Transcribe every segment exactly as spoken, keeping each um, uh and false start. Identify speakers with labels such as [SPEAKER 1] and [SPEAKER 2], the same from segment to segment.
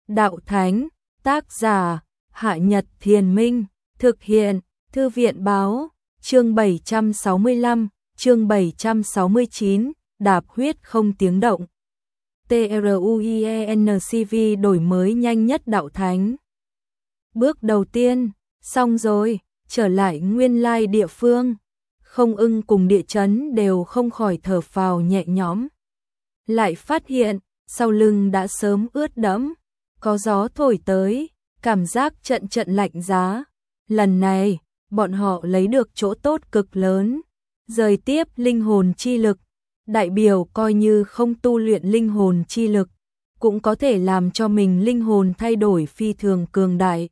[SPEAKER 1] Đạo Thánh, tác giả, Hạ Nhật Thiền Minh, thực hiện, Thư viện Báo, chương bảy trăm sáu mươi lăm, chương bảy trăm sáu mươi chín, đạp huyết không tiếng động. TRUIENCV đổi mới nhanh nhất Đạo Thánh. Bước đầu tiên, xong rồi, trở lại nguyên lai địa phương. Không Ưng cùng Địa Chấn đều không khỏi thở phào nhẹ nhõm. Lại phát hiện, sau lưng đã sớm ướt đẫm, có gió thổi tới, cảm giác trận trận lạnh giá. Lần này, bọn họ lấy được chỗ tốt cực lớn, rời tiếp linh hồn chi lực, đại biểu coi như không tu luyện linh hồn chi lực, cũng có thể làm cho mình linh hồn thay đổi phi thường cường đại.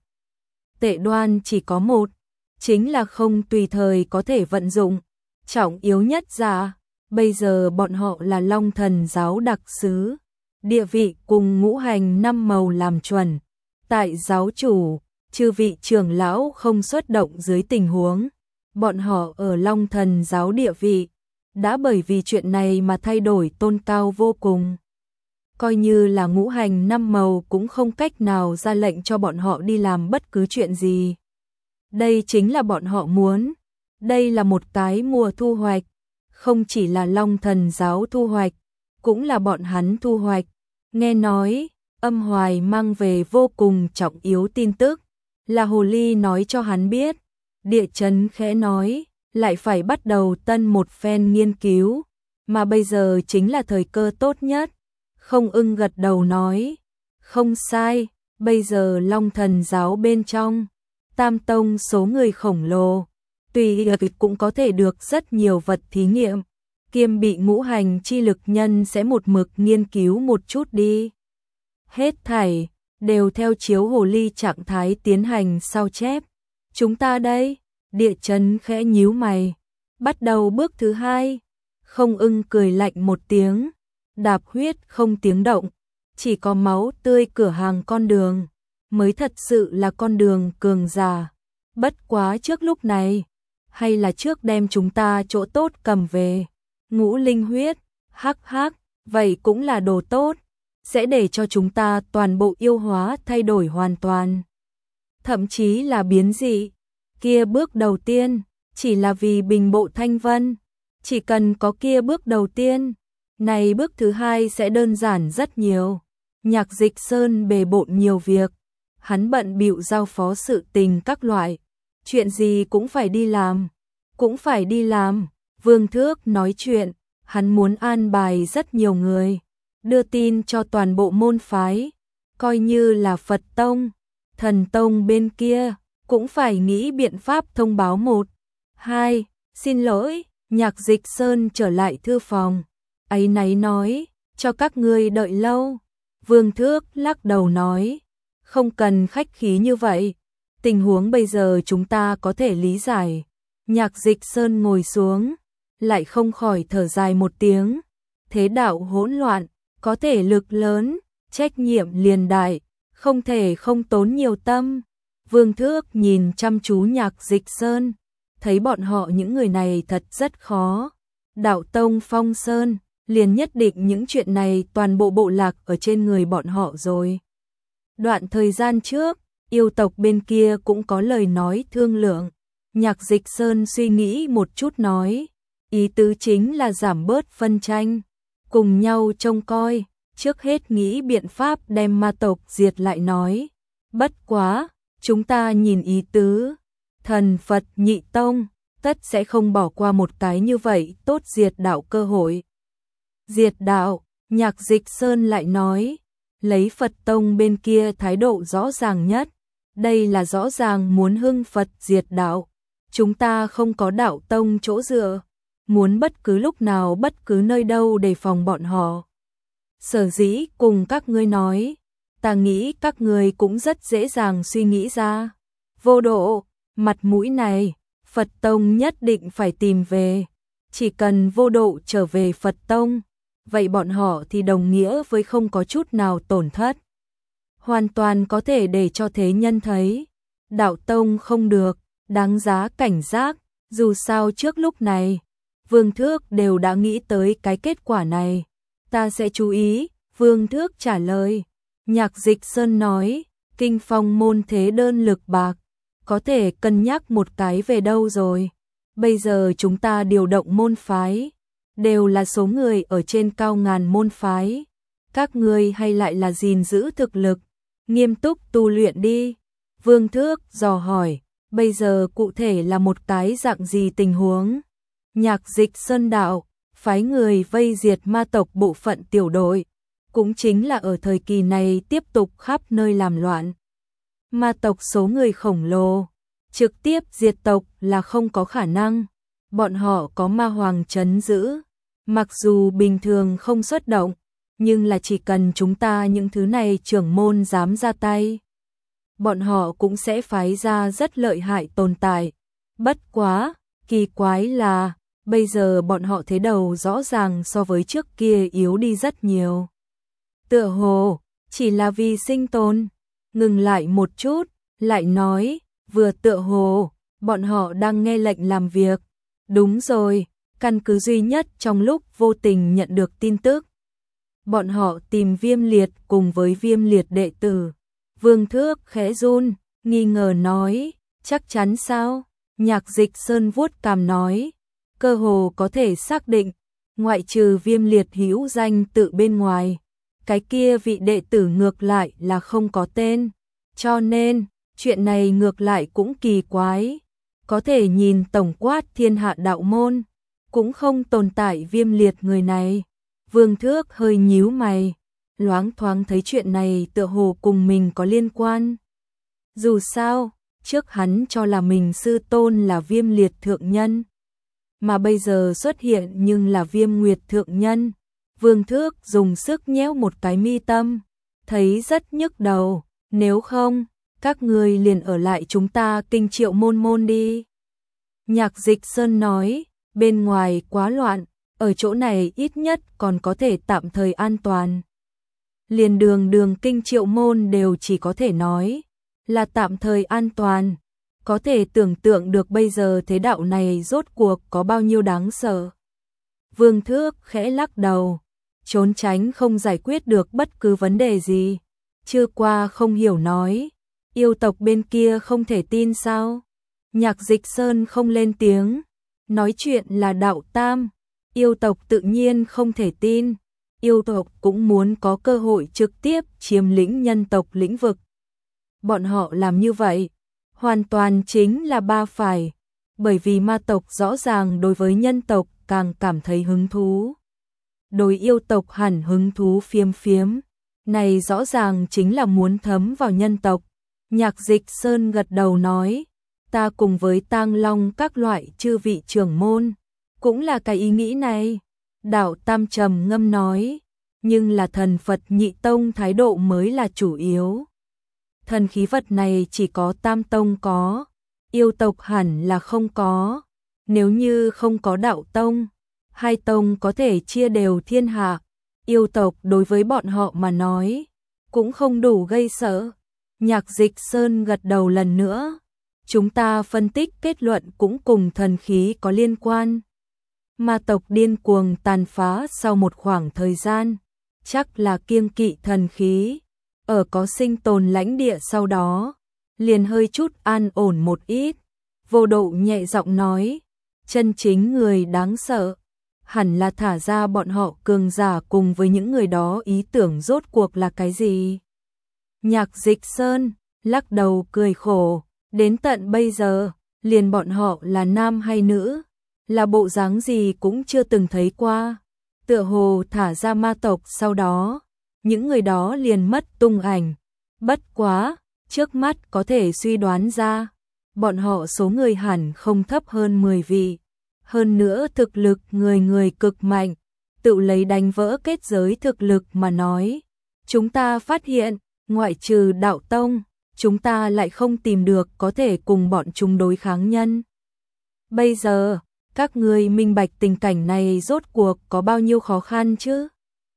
[SPEAKER 1] Tệ đoan chỉ có một, chính là không tùy thời có thể vận dụng, trọng yếu nhất ra, bây giờ bọn họ là Long Thần giáo đặc sứ, địa vị cùng ngũ hành năm màu làm chuẩn, tại giáo chủ, chư vị trưởng lão không xuất động dưới tình huống, bọn họ ở Long Thần giáo địa vị, đã bởi vì chuyện này mà thay đổi tôn cao vô cùng. Coi như là ngũ hành năm màu cũng không cách nào ra lệnh cho bọn họ đi làm bất cứ chuyện gì. Đây chính là bọn họ muốn. Đây là một cái mùa thu hoạch. Không chỉ là Long Thần giáo thu hoạch, cũng là bọn hắn thu hoạch. Nghe nói, Âm Hoài mang về vô cùng trọng yếu tin tức. Là Hồ Ly nói cho hắn biết. Địa Chấn khẽ nói, lại phải bắt đầu tân một phen nghiên cứu. Mà bây giờ chính là thời cơ tốt nhất. Không Ưng gật đầu nói, không sai, bây giờ Long Thần giáo bên trong, Tam Tông số người khổng lồ, tùy cũng có thể được rất nhiều vật thí nghiệm, kiêm bị ngũ hành chi lực nhân sẽ một mực nghiên cứu một chút đi. Hết thảy, đều theo chiếu Hồ Ly trạng thái tiến hành sao chép. Chúng ta đây, Địa Chấn khẽ nhíu mày, bắt đầu bước thứ hai. Không Ưng cười lạnh một tiếng. Đạp huyết không tiếng động, chỉ có máu tươi cửa hàng con đường, mới thật sự là con đường cường giả. Bất quá trước lúc này, hay là trước đem chúng ta chỗ tốt cầm về. Ngũ linh huyết, hắc hắc, vậy cũng là đồ tốt, sẽ để cho chúng ta toàn bộ yêu hóa thay đổi hoàn toàn. Thậm chí là biến dị, kia bước đầu tiên, chỉ là vì bình bộ thanh vân, chỉ cần có kia bước đầu tiên. Này bước thứ hai sẽ đơn giản rất nhiều. Nhạc Dịch Sơn bề bộn nhiều việc, hắn bận bịu giao phó sự tình các loại, chuyện gì cũng phải đi làm, cũng phải đi làm. Vương Thước nói chuyện, hắn muốn an bài rất nhiều người, đưa tin cho toàn bộ môn phái, coi như là Phật Tông, Thần Tông bên kia, cũng phải nghĩ biện pháp thông báo một, hai, xin lỗi, Nhạc Dịch Sơn trở lại thư phòng. Ấy náy nói, cho các ngươi đợi lâu. Vương Thước lắc đầu nói, không cần khách khí như vậy. Tình huống bây giờ chúng ta có thể lý giải. Nhạc Dịch Sơn ngồi xuống, lại không khỏi thở dài một tiếng. Thế đạo hỗn loạn, có thể lực lớn, trách nhiệm liền đại, không thể không tốn nhiều tâm. Vương Thước nhìn chăm chú Nhạc Dịch Sơn, thấy bọn họ những người này thật rất khó. Đạo Tông Phong Sơn, liền nhất định những chuyện này toàn bộ bộ lạc ở trên người bọn họ rồi. Đoạn thời gian trước, yêu tộc bên kia cũng có lời nói thương lượng. Nhạc Dịch Sơn suy nghĩ một chút nói, ý tứ chính là giảm bớt phân tranh, cùng nhau trông coi, trước hết nghĩ biện pháp đem ma tộc diệt lại nói. Bất quá, chúng ta nhìn ý tứ, thần Phật nhị tông, tất sẽ không bỏ qua một cái như vậy tốt diệt đạo cơ hội. Diệt đạo, Nhạc Dịch Sơn lại nói, lấy Phật Tông bên kia thái độ rõ ràng nhất, đây là rõ ràng muốn hưng Phật diệt đạo, chúng ta không có đạo tông chỗ dựa, muốn bất cứ lúc nào bất cứ nơi đâu đề phòng bọn họ. Sở dĩ cùng các ngươi nói, ta nghĩ các ngươi cũng rất dễ dàng suy nghĩ ra, vô độ, mặt mũi này, Phật Tông nhất định phải tìm về, chỉ cần vô độ trở về Phật Tông, vậy bọn họ thì đồng nghĩa với không có chút nào tổn thất. Hoàn toàn có thể để cho thế nhân thấy, đạo tông không được, đáng giá cảnh giác, dù sao trước lúc này, Vương Thước đều đã nghĩ tới cái kết quả này. Ta sẽ chú ý, Vương Thước trả lời. Nhạc Dịch Sơn nói, Kinh Phong môn thế đơn lực bạc, có thể cân nhắc một cái về đâu rồi. Bây giờ chúng ta điều động môn phái, đều là số người ở trên cao ngàn môn phái. Các ngươi hay lại là gìn giữ thực lực, nghiêm túc tu luyện đi. Vương Thước dò hỏi, bây giờ cụ thể là một cái dạng gì tình huống? Nhạc Dịch Sơn đạo, phái người vây diệt ma tộc bộ phận tiểu đội, cũng chính là ở thời kỳ này tiếp tục khắp nơi làm loạn. Ma tộc số người khổng lồ, trực tiếp diệt tộc là không có khả năng. Bọn họ có ma hoàng trấn giữ, mặc dù bình thường không xuất động, nhưng là chỉ cần chúng ta những thứ này trưởng môn dám ra tay, bọn họ cũng sẽ phái ra rất lợi hại tồn tại. Bất quá, kỳ quái là, bây giờ bọn họ thế đầu rõ ràng so với trước kia yếu đi rất nhiều. Tựa hồ, chỉ là vì sinh tồn. Ngừng lại một chút, lại nói, vừa tựa hồ, bọn họ đang nghe lệnh làm việc. Đúng rồi, căn cứ duy nhất trong lúc vô tình nhận được tin tức. Bọn họ tìm Viêm Liệt cùng với Viêm Liệt đệ tử. Vương Thước khẽ run, nghi ngờ nói, chắc chắn sao? Nhạc Dịch Sơn vuốt cằm nói, cơ hồ có thể xác định, ngoại trừ Viêm Liệt hữu danh tự bên ngoài, cái kia vị đệ tử ngược lại là không có tên. Cho nên, chuyện này ngược lại cũng kỳ quái. Có thể nhìn tổng quát thiên hạ đạo môn, cũng không tồn tại Viêm Liệt người này. Vương Thước hơi nhíu mày, loáng thoáng thấy chuyện này tựa hồ cùng mình có liên quan. Dù sao, trước hắn cho là mình sư tôn là Viêm Liệt thượng nhân, mà bây giờ xuất hiện nhưng là Viêm Nguyệt thượng nhân. Vương Thước dùng sức nhéo một cái mi tâm, thấy rất nhức đầu, nếu không, các ngươi liền ở lại chúng ta Kinh Triệu môn môn đi. Nhạc Dịch Sơn nói, bên ngoài quá loạn, ở chỗ này ít nhất còn có thể tạm thời an toàn. Liền đường đường Kinh Triệu môn đều chỉ có thể nói là tạm thời an toàn. Có thể tưởng tượng được bây giờ thế đạo này rốt cuộc có bao nhiêu đáng sợ. Vương Thước khẽ lắc đầu, trốn tránh không giải quyết được bất cứ vấn đề gì. Chưa qua không hiểu nói, yêu tộc bên kia không thể tin sao? Nhạc Dịch Sơn không lên tiếng, nói chuyện là đạo tam, yêu tộc tự nhiên không thể tin. Yêu tộc cũng muốn có cơ hội trực tiếp chiếm lĩnh nhân tộc lĩnh vực. Bọn họ làm như vậy, hoàn toàn chính là ba phải, bởi vì ma tộc rõ ràng đối với nhân tộc càng cảm thấy hứng thú. Đối yêu tộc hẳn hứng thú phiếm phiếm, này rõ ràng chính là muốn thấm vào nhân tộc. Nhạc Dịch Sơn gật đầu nói, ta cùng với Tang Long các loại chư vị trưởng môn, cũng là cái ý nghĩ này. Đạo Tam trầm ngâm nói, nhưng là thần Phật Nhị Tông thái độ mới là chủ yếu. Thần khí vật này chỉ có Tam Tông có, yêu tộc hẳn là không có. Nếu như không có đạo tông, hai tông có thể chia đều thiên hạ. Yêu tộc đối với bọn họ mà nói, cũng không đủ gây sợ. Nhạc Dịch Sơn gật đầu lần nữa. Chúng ta phân tích kết luận cũng cùng thần khí có liên quan. Ma tộc điên cuồng tàn phá sau một khoảng thời gian, chắc là kiêng kỵ thần khí. Ở có sinh tồn lãnh địa sau đó, liền hơi chút an ổn một ít. Vô Độ nhẹ giọng nói, chân chính người đáng sợ, hẳn là thả ra bọn họ cường giả cùng với những người đó ý tưởng rốt cuộc là cái gì. Nhạc Dịch Sơn lắc đầu cười khổ, đến tận bây giờ, liền bọn họ là nam hay nữ, là bộ dáng gì cũng chưa từng thấy qua. Tựa hồ thả ra ma tộc sau đó, những người đó liền mất tung ảnh. Bất quá, trước mắt có thể suy đoán ra, bọn họ số người hẳn không thấp hơn mười vị. Hơn nữa thực lực người người cực mạnh, tự lấy đánh vỡ kết giới thực lực mà nói. Chúng ta phát hiện, ngoại trừ đạo tông, chúng ta lại không tìm được có thể cùng bọn chúng đối kháng nhân. Bây giờ, các ngươi minh bạch tình cảnh này rốt cuộc có bao nhiêu khó khăn chứ?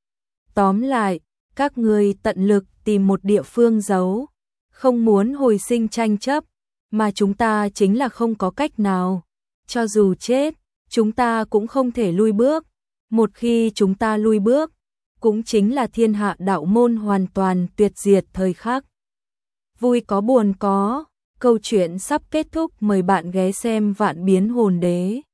[SPEAKER 1] Tóm lại, các ngươi tận lực tìm một địa phương giấu, không muốn hồi sinh tranh chấp, mà chúng ta chính là không có cách nào. Cho dù chết, chúng ta cũng không thể lui bước. Một khi chúng ta lui bước, cũng chính là thiên hạ đạo môn hoàn toàn tuyệt diệt thời khắc. Vui có buồn có, câu chuyện sắp kết thúc, mời bạn ghé xem Vạn Biến Hồn Đế.